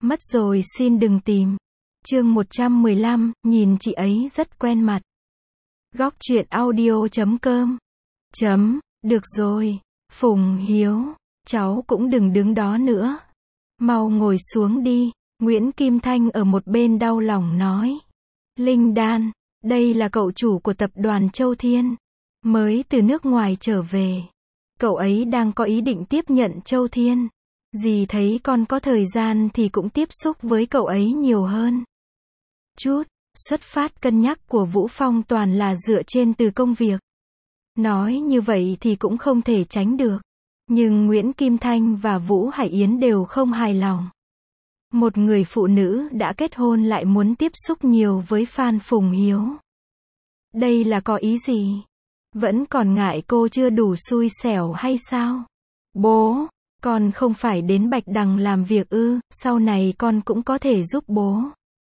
Mất rồi xin đừng tìm. Chương 115, nhìn chị ấy rất quen mặt. Góc truyện audio.com. Được rồi, Phùng Hiếu, cháu cũng đừng đứng đó nữa. Mau ngồi xuống đi, Nguyễn Kim Thanh ở một bên đau lòng nói. Linh Đan, đây là cậu chủ của tập đoàn Châu Thiên, mới từ nước ngoài trở về. Cậu ấy đang có ý định tiếp nhận Châu Thiên. Dì thấy con có thời gian thì cũng tiếp xúc với cậu ấy nhiều hơn chút. Xuất phát cân nhắc của Vũ Phong toàn là dựa trên từ công việc. Nói như vậy thì cũng không thể tránh được. Nhưng Nguyễn Kim Thanh và Vũ Hải Yến đều không hài lòng. Một người phụ nữ đã kết hôn lại muốn tiếp xúc nhiều với Phan Phùng Hiếu. Đây là có ý gì? Vẫn còn ngại cô chưa đủ xui xẻo hay sao? Bố, con không phải đến Bạch Đằng làm việc ư, sau này con cũng có thể giúp bố.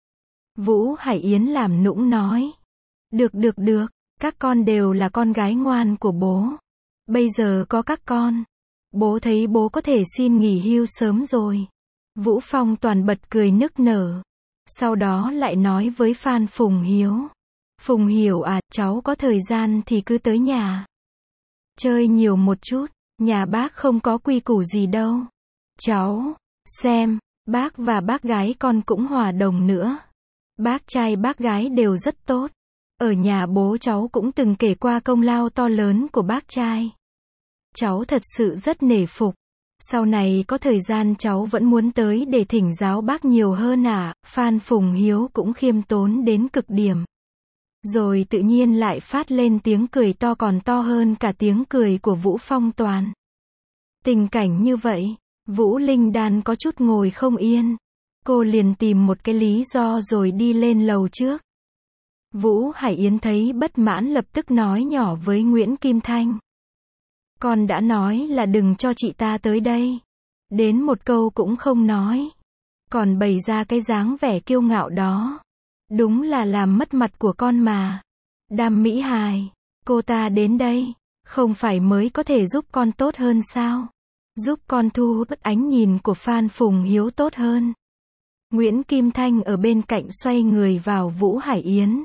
Vũ Hải Yến làm nũng nói. Được, các con đều là con gái ngoan của bố. Bây giờ có các con, bố thấy bố có thể xin nghỉ hưu sớm rồi. Vũ Phong toàn bật cười nức nở. Sau đó lại nói với Phan Phùng Hiếu. Phùng Hiểu à, cháu có thời gian thì cứ tới nhà chơi nhiều một chút, nhà bác không có quy củ gì đâu. Cháu xem, bác và bác gái con cũng hòa đồng nữa. Bác trai bác gái đều rất tốt. Ở nhà bố cháu cũng từng kể qua công lao to lớn của bác trai. Cháu thật sự rất nể phục. Sau này có thời gian cháu vẫn muốn tới để thỉnh giáo bác nhiều hơn à. Phan Phùng Hiếu cũng khiêm tốn đến cực điểm. Rồi tự nhiên lại phát lên tiếng cười to còn to hơn cả tiếng cười của Vũ Phong toàn. Tình cảnh như vậy, Vũ Linh Đan có chút ngồi không yên. Cô liền tìm một cái lý do rồi đi lên lầu trước. Vũ Hải Yến thấy bất mãn lập tức nói nhỏ với Nguyễn Kim Thanh. Con đã nói là đừng cho chị ta tới đây. Đến một câu cũng không nói. Còn bày ra cái dáng vẻ kiêu ngạo đó. Đúng là làm mất mặt của con mà. Đàm Mỹ Hài, cô ta đến đây, không phải mới có thể giúp con tốt hơn sao? Giúp con thu hút ánh nhìn của Phan Phùng Hiếu tốt hơn. Nguyễn Kim Thanh ở bên cạnh xoay người vào Vũ Hải Yến.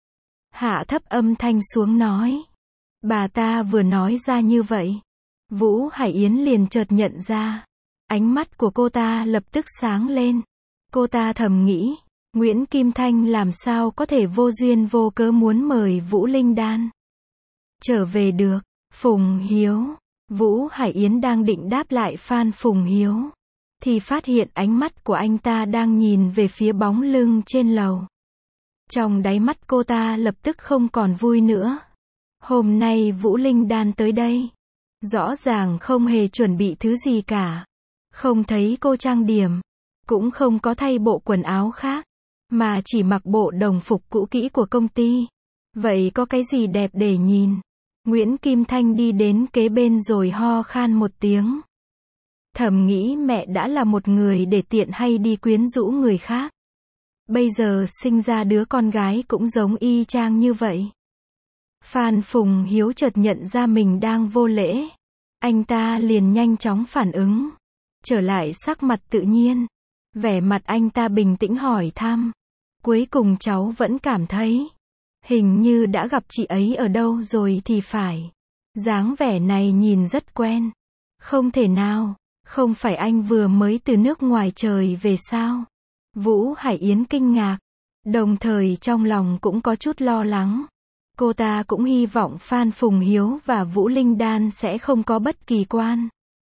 Hạ thấp âm thanh xuống nói. Bà ta vừa nói ra như vậy. Vũ Hải Yến liền chợt nhận ra. Ánh mắt của cô ta lập tức sáng lên. Cô ta thầm nghĩ. Nguyễn Kim Thanh làm sao có thể vô duyên vô cớ muốn mời Vũ Linh Đan trở về được. Phùng Hiếu. Vũ Hải Yến đang định đáp lại Phan Phùng Hiếu. Thì phát hiện ánh mắt của anh ta đang nhìn về phía bóng lưng trên lầu. Trong đáy mắt cô ta lập tức không còn vui nữa. Hôm nay Vũ Linh Đan tới đây. Rõ ràng không hề chuẩn bị thứ gì cả. Không thấy cô trang điểm. Cũng không có thay bộ quần áo khác. Mà chỉ mặc bộ đồng phục cũ kỹ của công ty. Vậy có cái gì đẹp để nhìn? Nguyễn Kim Thanh đi đến kế bên rồi ho khan một tiếng. Thầm nghĩ mẹ đã là một người để tiện hay đi quyến rũ người khác. Bây giờ sinh ra đứa con gái cũng giống y chang như vậy. Phan Phùng Hiếu chợt nhận ra mình đang vô lễ. Anh ta liền nhanh chóng phản ứng. Trở lại sắc mặt tự nhiên. Vẻ mặt anh ta bình tĩnh hỏi thăm. Cuối cùng cháu vẫn cảm thấy. Hình như đã gặp chị ấy ở đâu rồi thì phải. Dáng vẻ này nhìn rất quen. Không thể nào. Không phải anh vừa mới từ nước ngoài trời về sao? Vũ Hải Yến kinh ngạc. Đồng thời trong lòng cũng có chút lo lắng. Cô ta cũng hy vọng Phan Phùng Hiếu và Vũ Linh Đan sẽ không có bất kỳ quan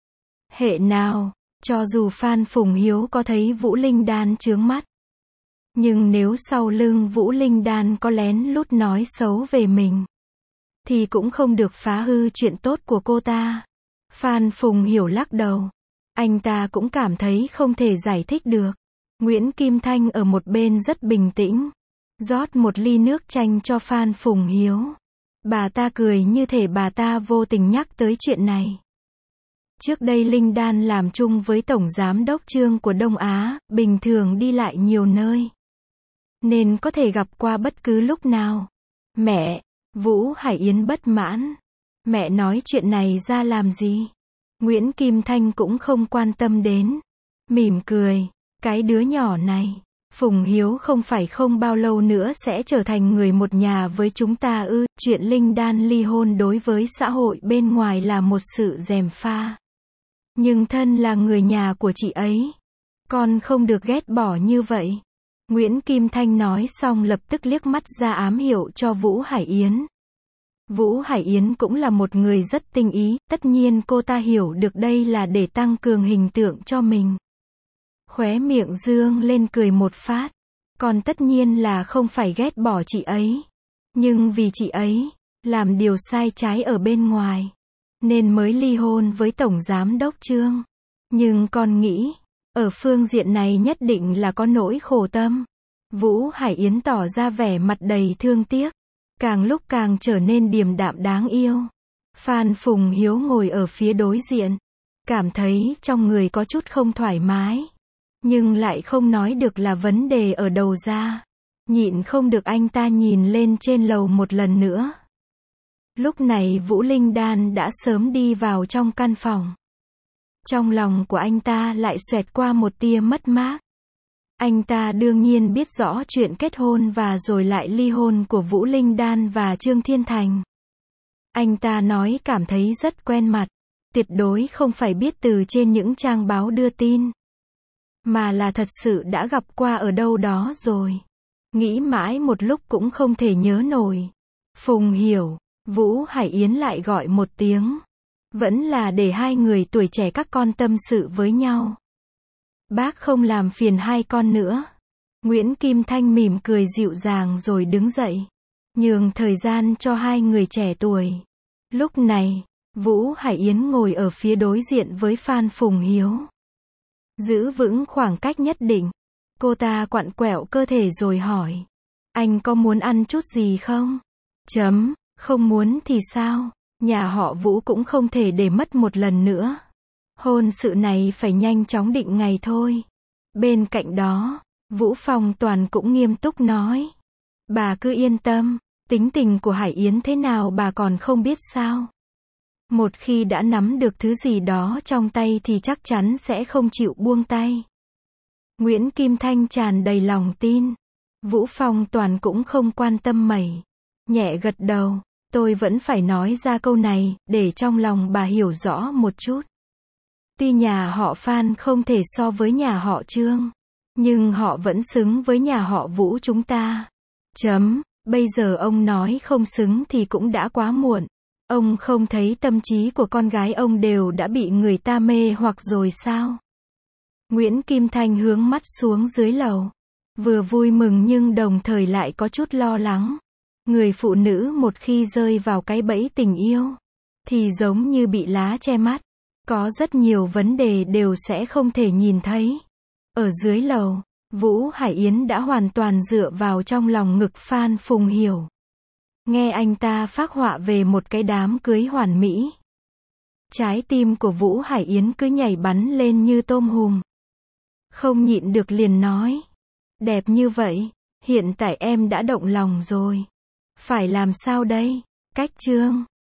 hệ nào. Cho dù Phan Phùng Hiếu có thấy Vũ Linh Đan chướng mắt. Nhưng nếu sau lưng Vũ Linh Đan có lén lút nói xấu về mình. Thì cũng không được phá hư chuyện tốt của cô ta. Phan Phùng Hiểu lắc đầu. Anh ta cũng cảm thấy không thể giải thích được. Nguyễn Kim Thanh ở một bên rất bình tĩnh. Rót một ly nước chanh cho Phan Phùng Hiếu. Bà ta cười như thể bà ta vô tình nhắc tới chuyện này. Trước đây Linh Đan làm chung với Tổng Giám đốc Trương của Đông Á, bình thường đi lại nhiều nơi. Nên có thể gặp qua bất cứ lúc nào. Mẹ, Vũ Hải Yến bất mãn. Mẹ nói chuyện này ra làm gì? Nguyễn Kim Thanh cũng không quan tâm đến. Mỉm cười. Cái đứa nhỏ này, Phùng Hiếu không phải không bao lâu nữa sẽ trở thành người một nhà với chúng ta ư? Chuyện Linh Đan ly hôn đối với xã hội bên ngoài là một sự gièm pha. Nhưng thân là người nhà của chị ấy, con không được ghét bỏ như vậy. Nguyễn Kim Thanh nói xong lập tức liếc mắt ra ám hiệu cho Vũ Hải Yến. Vũ Hải Yến cũng là một người rất tinh ý, tất nhiên cô ta hiểu được đây là để tăng cường hình tượng cho mình. Khóe miệng dương lên cười một phát. Còn tất nhiên là không phải ghét bỏ chị ấy. Nhưng vì chị ấy làm điều sai trái ở bên ngoài, nên mới ly hôn với Tổng Giám Đốc Trương. Nhưng con nghĩ, ở phương diện này nhất định là có nỗi khổ tâm. Vũ Hải Yến tỏ ra vẻ mặt đầy thương tiếc. Càng lúc càng trở nên điềm đạm đáng yêu. Phan Phùng Hiếu ngồi ở phía đối diện. Cảm thấy trong người có chút không thoải mái. Nhưng lại không nói được là vấn đề ở đầu ra. Nhịn không được anh ta nhìn lên trên lầu một lần nữa. Lúc này Vũ Linh Đan đã sớm đi vào trong căn phòng. Trong lòng của anh ta lại xoẹt qua một tia mất mát. Anh ta đương nhiên biết rõ chuyện kết hôn và rồi lại ly hôn của Vũ Linh Đan và Trương Thiên Thành. Anh ta nói cảm thấy rất quen mặt. Tuyệt đối không phải biết từ trên những trang báo đưa tin, mà là thật sự đã gặp qua ở đâu đó rồi. Nghĩ mãi một lúc cũng không thể nhớ nổi. Phùng hiểu, Vũ Hải Yến lại gọi một tiếng. Vẫn là để hai người tuổi trẻ các con tâm sự với nhau. Bác không làm phiền hai con nữa. Nguyễn Kim Thanh mỉm cười dịu dàng rồi đứng dậy. Nhường thời gian cho hai người trẻ tuổi. Lúc này, Vũ Hải Yến ngồi ở phía đối diện với Phan Phùng Hiếu. Giữ vững khoảng cách nhất định. Cô ta quặn quẹo cơ thể rồi hỏi. Anh có muốn ăn chút gì không? Không muốn thì sao? Nhà họ Vũ cũng không thể để mất một lần nữa. Hôn sự này phải nhanh chóng định ngày thôi. Bên cạnh đó, Vũ Phong Toàn cũng nghiêm túc nói. Bà cứ yên tâm, tính tình của Hải Yến thế nào bà còn không biết sao? Một khi đã nắm được thứ gì đó trong tay thì chắc chắn sẽ không chịu buông tay. Nguyễn Kim Thanh tràn đầy lòng tin. Vũ Phong Toàn cũng không quan tâm mẩy. Nhẹ gật đầu, tôi vẫn phải nói ra câu này, để trong lòng bà hiểu rõ một chút. Tuy nhà họ Phan không thể so với nhà họ Trương, nhưng họ vẫn xứng với nhà họ Vũ chúng ta. Bây giờ ông nói không xứng thì cũng đã quá muộn. Ông không thấy tâm trí của con gái ông đều đã bị người ta mê hoặc rồi sao? Nguyễn Kim Thanh hướng mắt xuống dưới lầu. Vừa vui mừng nhưng đồng thời lại có chút lo lắng. Người phụ nữ một khi rơi vào cái bẫy tình yêu, thì giống như bị lá che mắt. Có rất nhiều vấn đề đều sẽ không thể nhìn thấy. Ở dưới lầu, Vũ Hải Yến đã hoàn toàn dựa vào trong lòng ngực Phan Phùng Hiểu. Nghe anh ta phác họa về một cái đám cưới hoàn mỹ. Trái tim của Vũ Hải Yến cứ nhảy bắn lên như tôm hùm. Không nhịn được liền nói. Đẹp như vậy, hiện tại em đã động lòng rồi. Phải làm sao đây? Cách Trương